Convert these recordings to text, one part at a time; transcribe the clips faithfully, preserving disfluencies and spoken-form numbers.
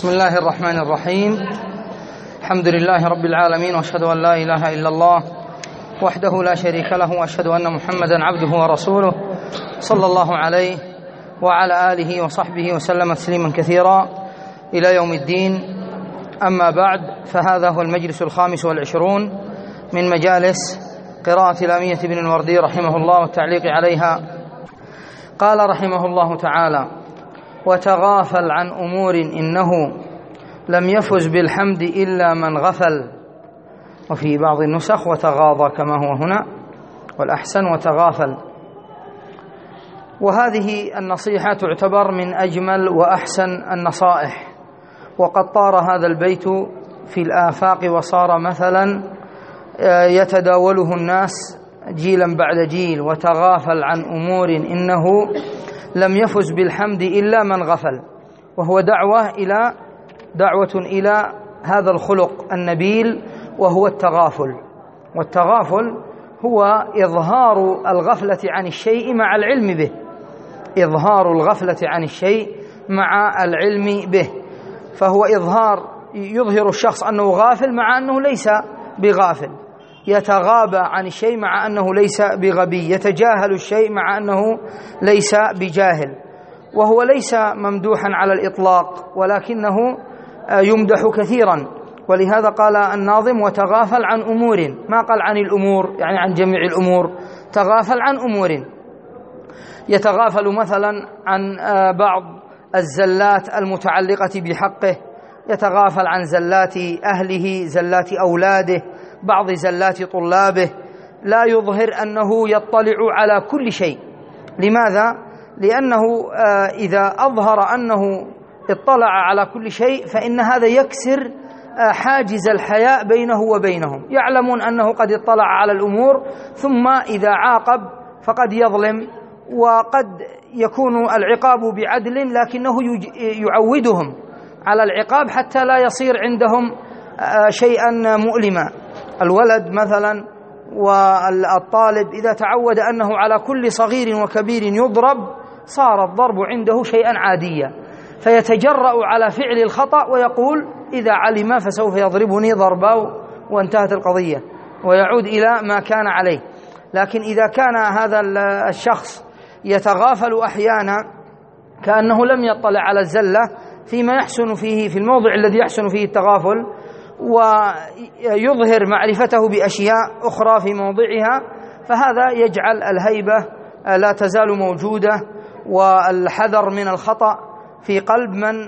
بسم الله الرحمن الرحيم. الحمد لله رب العالمين، واشهد ان لا اله الا الله وحده لا شريك له، واشهد ان محمدا عبده ورسوله صلى الله عليه وعلى اله وصحبه وسلم تسليما كثيرا الى يوم الدين. اما بعد، فهذا هو المجلس الخامس والعشرون من مجالس قراءة لامية بن الوردي رحمه الله والتعليق عليها. قال رحمه الله تعالى: وتغافل عن أمور إنه لم يفز بالحمد إلا من غفل. وفي بعض النسخ وتغاضى كما هو هنا، والأحسن وتغافل. وهذه النصيحة تعتبر من أجمل وأحسن النصائح، وقد طار هذا البيت في الآفاق وصار مثلا يتداوله الناس جيلا بعد جيل: وتغافل عن أمور إنه لم يفز بالحمد إلا من غفل. وهو دعوة إلى دعوة إلى هذا الخلق النبيل، وهو التغافل. والتغافل هو إظهار الغفلة عن الشيء مع العلم به، إظهار الغفلة عن الشيء مع العلم به. فهو إظهار يظهر الشخص أنه غافل مع أنه ليس بغافل، يتغابى عن الشيء مع أنه ليس بغبي، يتجاهل الشيء مع أنه ليس بجاهل. وهو ليس ممدوحا على الإطلاق، ولكنه يمدح كثيرا. ولهذا قال الناظم: وتغافل عن أمور، ما قال عن الأمور يعني عن جميع الأمور، تغافل عن أمور. يتغافل مثلا عن بعض الزلات المتعلقة بحقه، يتغافل عن زلات أهله، زلات أولاده، بعض زلات طلابه. لا يظهر أنه يطلع على كل شيء. لماذا؟ لأنه إذا أظهر أنه اطلع على كل شيء فإن هذا يكسر حاجز الحياء بينه وبينهم. يعلمون أنه قد اطلع على الأمور، ثم إذا عاقب فقد يظلم، وقد يكون العقاب بعدل، لكنه يعودهم على العقاب حتى لا يصير عندهم شيئا مؤلما. الولد مثلا والطالب إذا تعود أنه على كل صغير وكبير يضرب، صار الضرب عنده شيئا عاديا، فيتجرأ على فعل الخطأ ويقول: إذا علم فسوف يضربني ضربا، وانتهت القضية، ويعود إلى ما كان عليه. لكن إذا كان هذا الشخص يتغافل أحيانا كأنه لم يطلع على الزلة فيما يحسن فيه، في الموضع الذي يحسن فيه التغافل، ويظهر معرفته بأشياء أخرى في موضعها، فهذا يجعل الهيبة لا تزال موجودة، والحذر من الخطأ في قلب من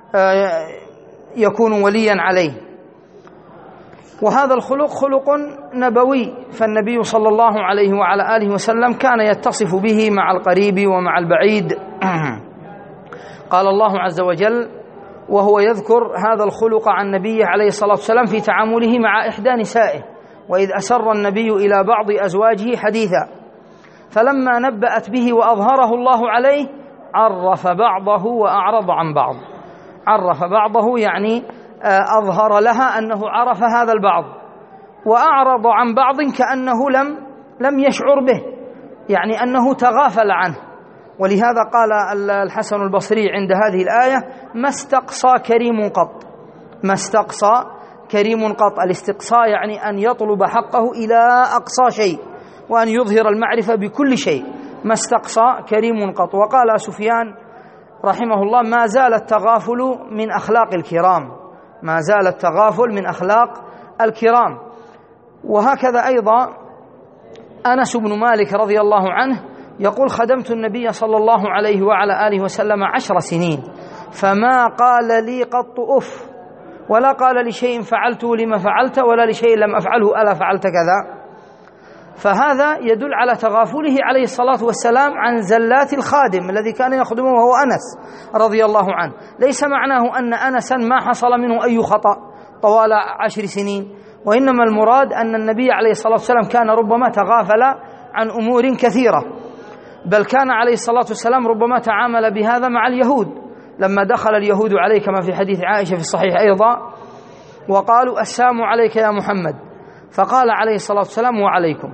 يكون وليا عليه. وهذا الخلق خلق نبوي، فالنبي صلى الله عليه وعلى آله وسلم كان يتصف به مع القريب ومع البعيد. قال الله عز وجل وهو يذكر هذا الخلق عن نبيه عليه الصلاة والسلام في تعامله مع إحدى نسائه: وإذ أسر النبي إلى بعض أزواجه حديثا فلما نبأت به وأظهره الله عليه عرف بعضه وأعرض عن بعض. عرف بعضه يعني أظهر لها أنه عرف هذا البعض، وأعرض عن بعض كأنه لم لم يشعر به، يعني أنه تغافل عنه. ولهذا قال الحسن البصري عند هذه الآية: ما استقصى كريم قط. ما استقصى كريم قط. الاستقصاء يعني أن يطلب حقه إلى أقصى شيء، وأن يظهر المعرفة بكل شيء. ما استقصى كريم قط. وقال سفيان رحمه الله: ما زال التغافل من أخلاق الكرام. ما زال التغافل من أخلاق الكرام. وهكذا أيضا أنس بن مالك رضي الله عنه يقول: خدمت النبي صلى الله عليه وعلى آله وسلم عشر سنين فما قال لي قط أف، ولا قال لشيء فعلته لما فعلت، ولا لشيء لم أفعله ألا فعلت كذا. فهذا يدل على تغافله عليه الصلاة والسلام عن زلات الخادم الذي كان يخدمه وهو أنس رضي الله عنه. ليس معناه أن أنسا ما حصل منه أي خطأ طوال عشر سنين، وإنما المراد أن النبي عليه الصلاة والسلام كان ربما تغافل عن أمور كثيرة. بل كان عليه الصلاة والسلام ربما تعامل بهذا مع اليهود، لما دخل اليهود عليه كما في حديث عائشة في الصحيح أيضا وقالوا: السلام عليك يا محمد، فقال عليه الصلاة والسلام: وعليكم،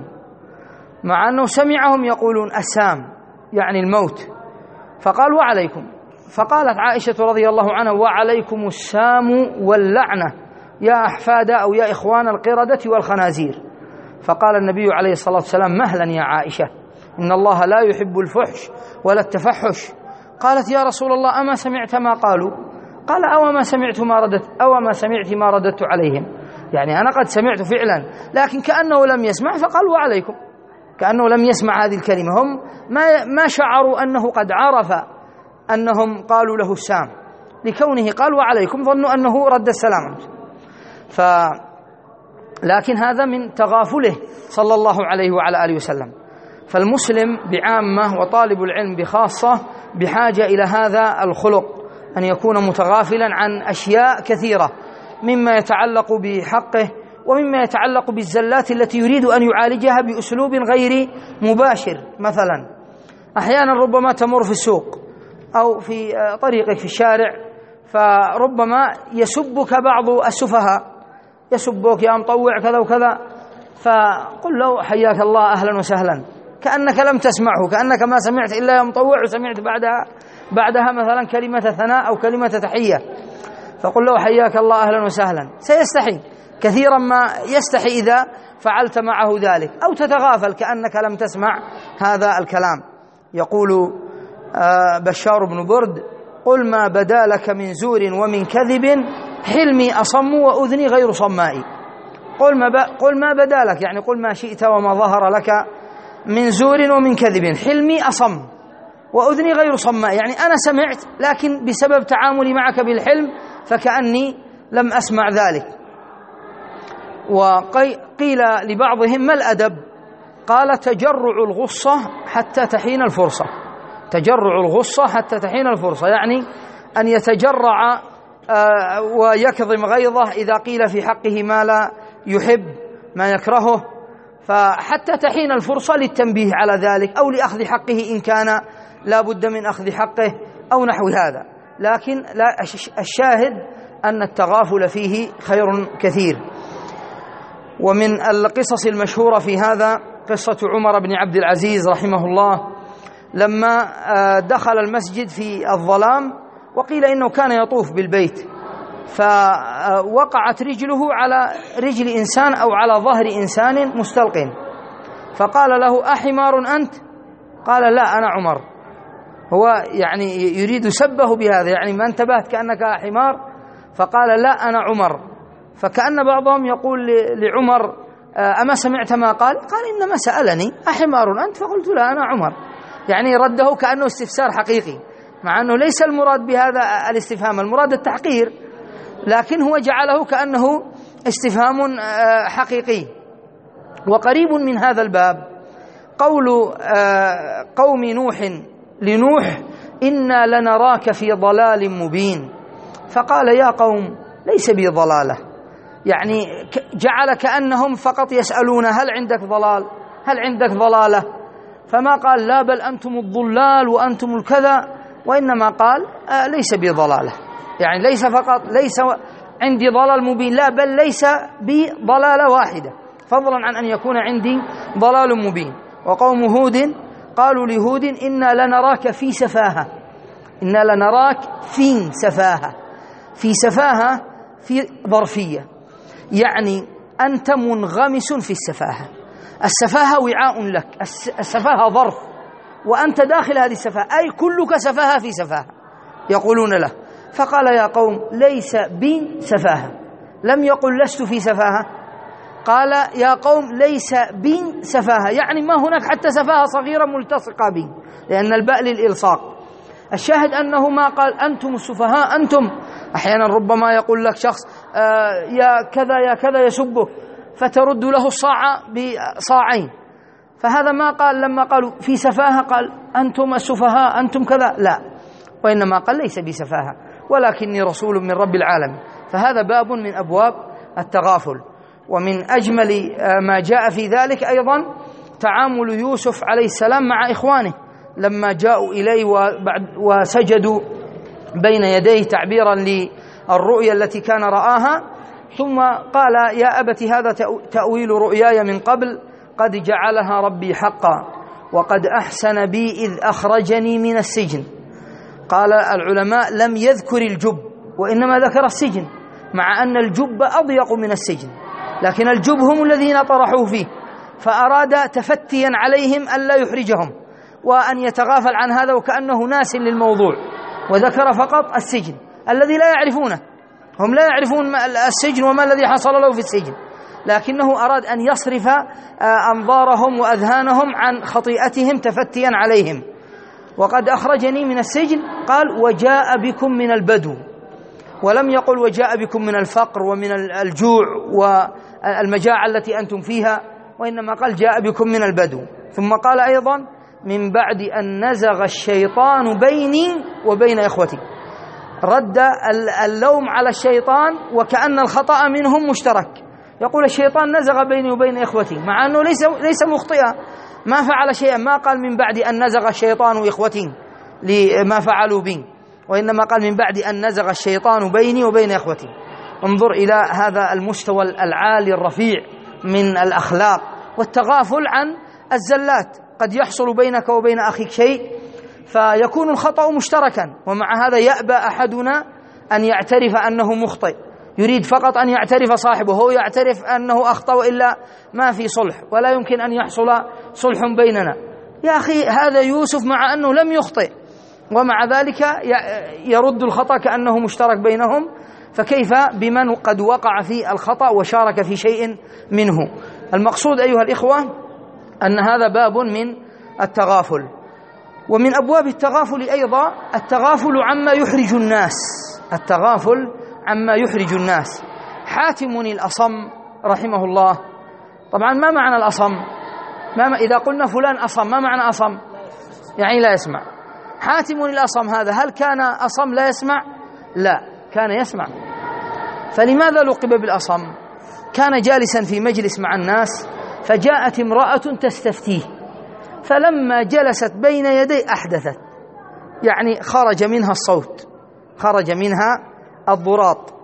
مع أنه سمعهم يقولون السام يعني الموت، فقال: وعليكم. فقالت عائشة رضي الله عنها: وعليكم السام واللعنة يا أحفاد أو يا إخوان القردة والخنازير. فقال النبي عليه الصلاة والسلام: مهلا يا عائشة، إن الله لا يحب الفحش ولا التفحش. قالت: يا رسول الله أما سمعت ما قالوا؟ قال: أو ما سمعت ما ردت أو ما سمعت ما رددت عليهم. يعني أنا قد سمعت فعلا، لكن كأنه لم يسمع فقال: وعليكم، كأنه لم يسمع هذه الكلمة. هم ما ما شعروا أنه قد عرف أنهم قالوا له السام، لكونه قال وعليكم ظنوا أنه رد السلام. ف لكن هذا من تغافله صلى الله عليه وعلى آله وسلم. فالمسلم بعامة وطالب العلم بخاصة بحاجة إلى هذا الخلق، أن يكون متغافلا عن أشياء كثيرة مما يتعلق بحقه ومما يتعلق بالزلات التي يريد أن يعالجها بأسلوب غير مباشر. مثلا أحيانا ربما تمر في السوق أو في طريقك في الشارع، فربما يسبك بعض السفهاء، يسبك يا مطوع كذا وكذا، فقل له: حياك الله، أهلا وسهلا، كأنك لم تسمعه، كأنك ما سمعت إلا يا مطوع، وسمعت بعدها بعدها مثلا كلمة ثناء أو كلمة تحية، فقل له: حياك الله، أهلا وسهلا. سيستحي كثيرا ما يستحي إذا فعلت معه ذلك، أو تتغافل كأنك لم تسمع هذا الكلام. يقول بشار بن برد: قل ما بدا لك من زور ومن كذب، حلمي أصم وأذني غير صمائي. قل ما, قل ما بدا لك، يعني قل ما شئت وما ظهر لك من زور ومن كذب، حلمي أصم وأذني غير صمائي، يعني أنا سمعت لكن بسبب تعاملي معك بالحلم فكأني لم أسمع ذلك. وقيل لبعضهم: ما الأدب؟ قال: تجرع الغصة حتى تحين الفرصة. تجرع الغصة حتى تحين الفرصة، يعني أن يتجرع ويكظم غيظه إذا قيل في حقه ما لا يحب، ما يكرهه، فحتى تحين الفرصة للتنبيه على ذلك أو لأخذ حقه إن كان لا بد من أخذ حقه أو نحو هذا. لكن لا، الشاهد أن التغافل فيه خير كثير. ومن القصص المشهورة في هذا قصة عمر بن عبد العزيز رحمه الله، لما دخل المسجد في الظلام، وقيل إنه كان يطوف بالبيت، فوقعت رجله على رجل إنسان أو على ظهر إنسان مستلق، فقال له: أحمار أنت؟ قال: لا، أنا عمر. هو يعني يريد سبه بهذا، يعني ما انتبهت كأنك حمار، فقال: لا، أنا عمر. فكأن بعضهم يقول لعمر: أما سمعت ما قال؟ قال: إنما سألني أحمار أنت؟ فقلت: لا، أنا عمر. يعني رده كأنه استفسار حقيقي، مع أنه ليس المراد بهذا الاستفهام، المراد التحقير، لكن هو جعله كأنه استفهام حقيقي. وقريب من هذا الباب قول قوم نوح لنوح: إنا لنراك في ضلال مبين. فقال: يا قوم ليس بي ضلالة، يعني جعل كأنهم فقط يسألون: هل عندك ضلال؟ هل عندك ضلالة؟ فما قال: لا، بل أنتم الضلال وأنتم الكذا، وإنما قال: آه ليس بي ضلالة، يعني ليس فقط ليس عندي ضلال مبين، لا، بل ليس بي ضلالة واحدة، فضلا عن أن يكون عندي ضلال مبين. وقوم هود قالوا لهود: إنا لنراك في سفاهة. إنا لنراك في سفاهة، في سفاهة في ظرفية، يعني أنت منغمس في السفاهة. السفاهة وعاء لك، السفاهة ظرف، وأنت داخل هذه السفاهة، أي كلك سفاهة في سفاهة يقولون له. فقال: يا قوم ليس بي سفاهة، لم يقل لست في سفاهة، قال: يا قوم ليس بي سفاهة، يعني ما هناك حتى سفاهة صغيرة ملتصقة بي، لأن الباء للإلصاق. الشاهد أنه ما قال: أنتم السفهاء أنتم. أحيانا ربما يقول لك شخص: آه يا كذا يا كذا، يسبك، فترد له الصاع بصاعين، فهذا ما قال لما قالوا في سفاهة قال: أنتم السفهاء أنتم كذا، لا، وإنما قال: ليس بسفاهة ولكني رسول من رب العالمين. فهذا باب من أبواب التغافل. ومن أجمل ما جاء في ذلك أيضا تعامل يوسف عليه السلام مع إخوانه لما جاءوا إليه وسجدوا بين يديه تعبيرا للرؤيا التي كان رآها، ثم قال: يا أبت هذا تأويل رؤياي من قبل قد جعلها ربي حقا وقد أحسن بي إذ أخرجني من السجن. قال العلماء لم يذكر الجب وإنما ذكر السجن، مع أن الجب أضيق من السجن، لكن الجب هم الذين طرحوه فيه، فأراد تفتيا عليهم ألا يحرجهم وأن يتغافل عن هذا وكأنه ناس للموضوع، وذكر فقط السجن الذي لا يعرفونه، هم لا يعرفون السجن وما الذي حصل له في السجن، لكنه أراد أن يصرف أنظارهم وأذهانهم عن خطيئتهم تفتيا عليهم. وقد أخرجني من السجن قال وجاء بكم من البدو، ولم يقل وجاء بكم من الفقر ومن الجوع والمجاعة التي أنتم فيها، وإنما قال جاء بكم من البدو. ثم قال أيضا من بعد أن نزغ الشيطان بيني وبين إخوتي، رد اللوم على الشيطان وكأن الخطأ منهم مشترك، يقول الشيطان نزغ بيني وبين إخوتي، مع أنه ليس ليس مخطئا، ما فعل شيئا، ما قال من بعد أن نزغ الشيطان إخوتي لما فعلوا بي، وإنما قال من بعد أن نزغ الشيطان بيني وبين إخوتي. انظر إلى هذا المستوى العالي الرفيع من الأخلاق والتغافل عن الزلات. قد يحصل بينك وبين أخيك شيء فيكون الخطأ مشتركا، ومع هذا يأبى أحدنا أن يعترف أنه مخطئ، يريد فقط أن يعترف صاحبه، هو يعترف أنه أخطأ وإلا ما في صلح، ولا يمكن أن يحصل صلح بيننا. يا أخي هذا يوسف مع أنه لم يخطئ ومع ذلك يرد الخطأ كأنه مشترك بينهم، فكيف بمن قد وقع في الخطأ وشارك في شيء منه؟ المقصود أيها الإخوة أن هذا باب من التغافل. ومن أبواب التغافل أيضا التغافل عما يحرج الناس، التغافل عما يحرج الناس. حاتم الأصم رحمه الله، طبعا ما معنى الأصم؟ ما إذا قلنا فلان أصم ما معنى أصم؟ يعني لا يسمع. حاتم الأصم هذا هل كان أصم لا يسمع؟ لا، كان يسمع. فلماذا لقب بالأصم؟ كان جالسا في مجلس مع الناس فجاءت امرأة تستفتيه، فلما جلست بين يدي أحدثت، يعني خرج منها الصوت، خرج منها الضراط،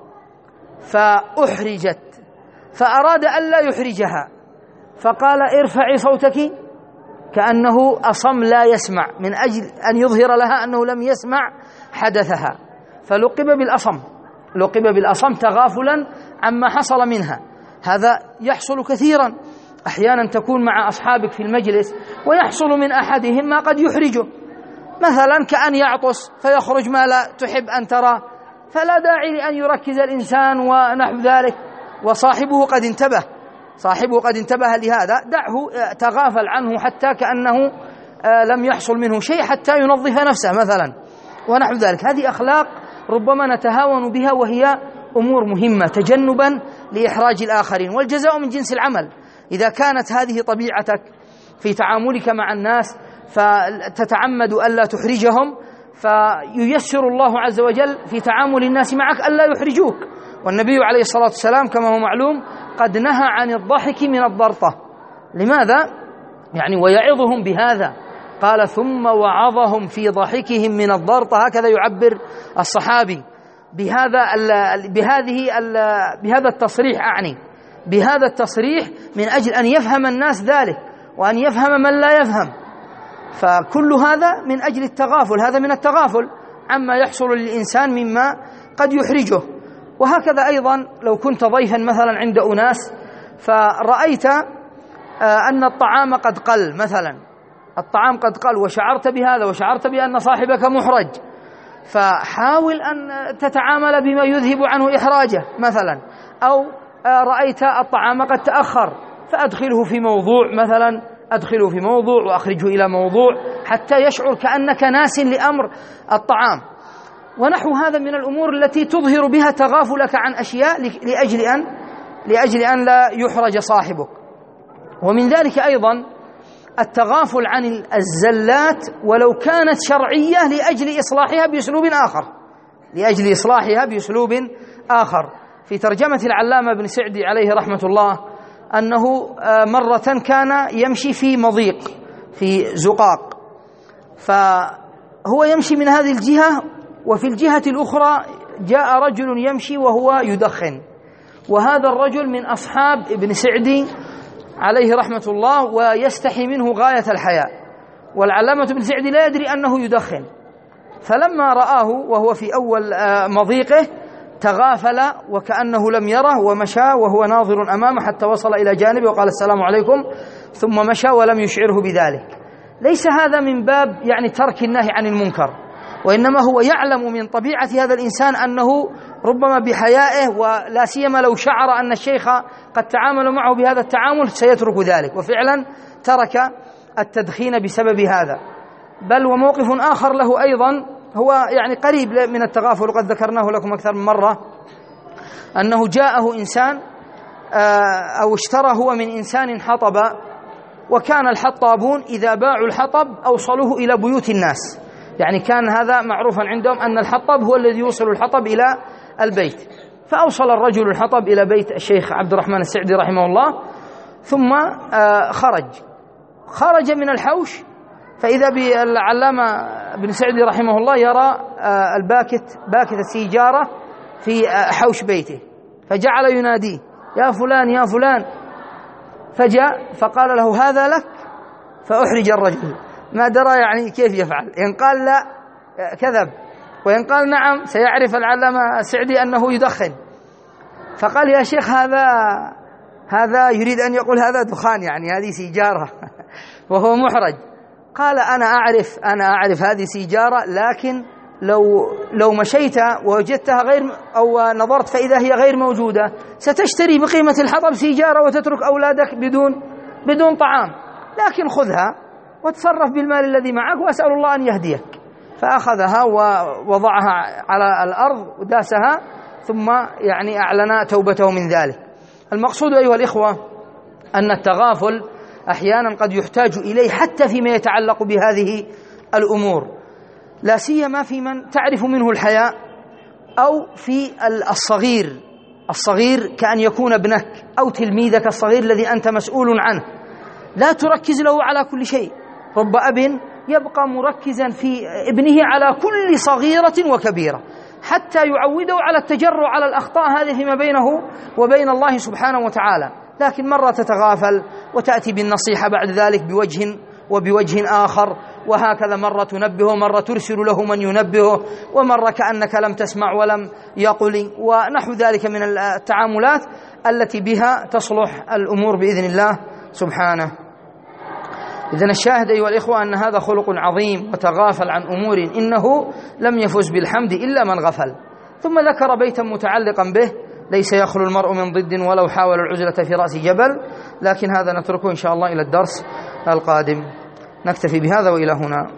فأحرجت، فأراد ألا يحرجها فقال ارفعي صوتك، كأنه أصم لا يسمع، من أجل أن يظهر لها أنه لم يسمع حدثها، فلقب بالأصم، لقب بالأصم تغافلا عما حصل منها. هذا يحصل كثيرا، أحيانا تكون مع أصحابك في المجلس ويحصل من أحدهم ما قد يحرجه، مثلا كأن يعطس فيخرج ما لا تحب أن ترى، فلا داعي لأن يركز الإنسان ونحو ذلك، وصاحبه قد انتبه، صاحبه قد انتبه لهذا، دعه تغافل عنه حتى كأنه لم يحصل منه شيء حتى ينظف نفسه مثلا ونحو ذلك. هذه أخلاق ربما نتهاون بها وهي أمور مهمة تجنبا لإحراج الآخرين، والجزاء من جنس العمل. إذا كانت هذه طبيعتك في تعاملك مع الناس فتتعمد ألا تحرجهم، فييسر الله عز وجل في تعامل الناس معك ألا يحرجوك. والنبي عليه الصلاة والسلام كما هو معلوم قد نهى عن الضحك من الضرطة. لماذا؟ يعني ويعظهم بهذا، قال ثم وعظهم في ضحكهم من الضرطة، هكذا يعبر الصحابي بهذا ال بهذه ال بهذا التصريح، أعني بهذا التصريح من أجل أن يفهم الناس ذلك وأن يفهم من لا يفهم. فكل هذا من أجل التغافل، هذا من التغافل عما يحصل للإنسان مما قد يحرجه. وهكذا أيضا لو كنت ضيفا مثلا عند أناس فرأيت أن الطعام قد قل، مثلا الطعام قد قل وشعرت بهذا وشعرت بأن صاحبك محرج، فحاول أن تتعامل بما يذهب عنه إحراجه مثلا. أو رأيت الطعام قد تأخر فأدخله في موضوع، مثلا أدخله في موضوع وأخرجه إلى موضوع حتى يشعر كأنك ناس لأمر الطعام، ونحو هذا من الأمور التي تظهر بها تغافلك عن أشياء لأجل أن لأجل أن لا يحرج صاحبك. ومن ذلك أيضا التغافل عن الزلات ولو كانت شرعية لأجل إصلاحها بأسلوب آخر، لأجل إصلاحها بأسلوب آخر. في ترجمة العلامة ابن سعدي عليه رحمة الله أنه مرة كان يمشي في مضيق في زقاق، فهو يمشي من هذه الجهة، وفي الجهة الأخرى جاء رجل يمشي وهو يدخن، وهذا الرجل من أصحاب ابن سعدي عليه رحمة الله ويستحي منه غاية الحياء، والعلامة ابن سعدي لا يدري أنه يدخن، فلما رآه وهو في أول مضيقه تغافل وكأنه لم يره، ومشى وهو ناظر أمامه حتى وصل إلى جانبه وقال السلام عليكم، ثم مشى ولم يشعره بذلك. ليس هذا من باب يعني ترك النهي عن المنكر، وإنما هو يعلم من طبيعة هذا الإنسان أنه ربما بحيائه، ولا سيما لو شعر أن الشيخ قد تعامل معه بهذا التعامل سيترك ذلك، وفعلا ترك التدخين بسبب هذا. بل وموقف آخر له أيضا هو يعني قريب من التغافل، وقد ذكرناه لكم أكثر من مرة، أنه جاءه إنسان أو اشترى هو من إنسان حطب، وكان الحطابون إذا باعوا الحطب أوصلوه إلى بيوت الناس، يعني كان هذا معروفا عندهم أن الحطب هو الذي يوصل الحطب إلى البيت. فأوصل الرجل الحطب إلى بيت الشيخ عبد الرحمن السعدي رحمه الله، ثم خرج خرج من الحوش، فإذا بالعلامة بن سعدي رحمه الله يرى الباكت باكت السيجارة في حوش بيته، فجعل يناديه يا فلان يا فلان، فجاء فقال له هذا لك، فأحرج الرجل ما درى يعني كيف يفعل، إن قال لا كذب، وإن قال نعم سيعرف العلامة السعدي أنه يدخن. فقال يا شيخ هذا هذا يريد أن يقول هذا دخان، يعني هذه سيجارة وهو محرج. قال أنا أعرف أنا أعرف هذه سيجارة، لكن لو لو مشيت ووجدتها غير أو نظرت فإذا هي غير موجودة ستشتري بقيمة الحطب سيجارة وتترك أولادك بدون بدون طعام، لكن خذها وتصرف بالمال الذي معك وأسأل الله أن يهديك. فأخذها ووضعها على الأرض وداسها، ثم يعني أعلن توبته من ذلك. المقصود أيها الإخوة أن التغافل أحيانا قد يحتاج إليه حتى فيما يتعلق بهذه الأمور، لا سيما في من تعرف منه الحياء، أو في الصغير الصغير كأن يكون ابنك أو تلميذك الصغير الذي أنت مسؤول عنه، لا تركز له على كل شيء. رب أب يبقى مركزا في ابنه على كل صغيرة وكبيرة حتى يعوده على التجرع على الأخطاء هذه فيما بينه وبين الله سبحانه وتعالى، لكن مرة تتغافل وتأتي بالنصيحة بعد ذلك بوجه وبوجه آخر، وهكذا مرة تنبهه، مرة ترسل له من ينبهه، ومرة كأنك لم تسمع ولم يقل، ونحو ذلك من التعاملات التي بها تصلح الأمور بإذن الله سبحانه. إذن الشاهد أيها الإخوة أن هذا خلق عظيم، وتغافل عن أمور إنه لم يفز بالحمد إلا من غفل. ثم ذكر بيتا متعلقا به: ليس يخلو المرء من ضد ولو حاول العزلة في رأس جبل. لكن هذا نتركه إن شاء الله إلى الدرس القادم. نكتفي بهذا وإلى هنا.